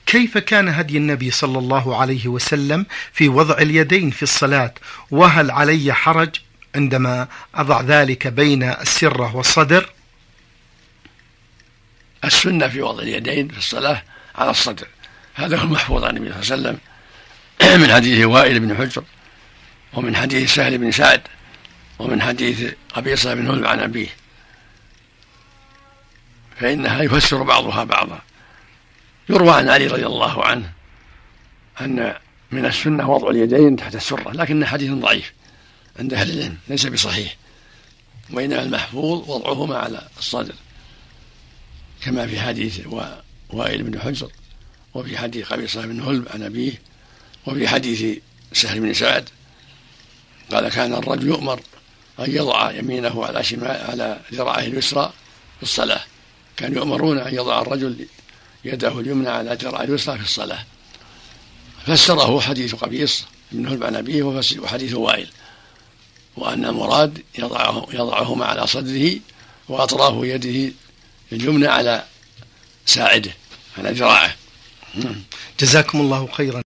كيف كان هدي النبي صلى الله عليه وسلم في وضع اليدين في الصلاة؟ وهل علي حرج عندما أضع ذلك بين السرة والصدر؟ السنة في وضع اليدين في الصلاة على الصدر، هذا هو المحفوظ عن النبي صلى الله عليه وسلم من حديث وائل بن حجر، ومن حديث سهل بن سعد، ومن حديث قبيصة بن هلب عن أبيه، فإنها يفسر بعضها بعضا. يروى عن علي رضي الله عنه أن من السنة وضع اليدين تحت السرة، لكن حديث ضعيف عند أهل العلم ليس بصحيح، وإنما المحفوظ وضعهما على الصدر كما في حديث وائل بن حجر، وفي حديث قبيصة بن هلب عن أبيه، وفي حديث سهل بن سعد قال كان الرجل يؤمر أن يضع يمينه على ذراعه اليسرى في الصلاة، كانوا يؤمرون أن يضع الرجل يده اليمنى على ذراعه اليسرى في الصلاة، فسره حديث قبيص بن هلب عن أبيه وحديث وائل، وأن المراد يضعهما على صدره وأطراف يده اليمنى على ساعده على ذراعه. جزاكم الله خيرا.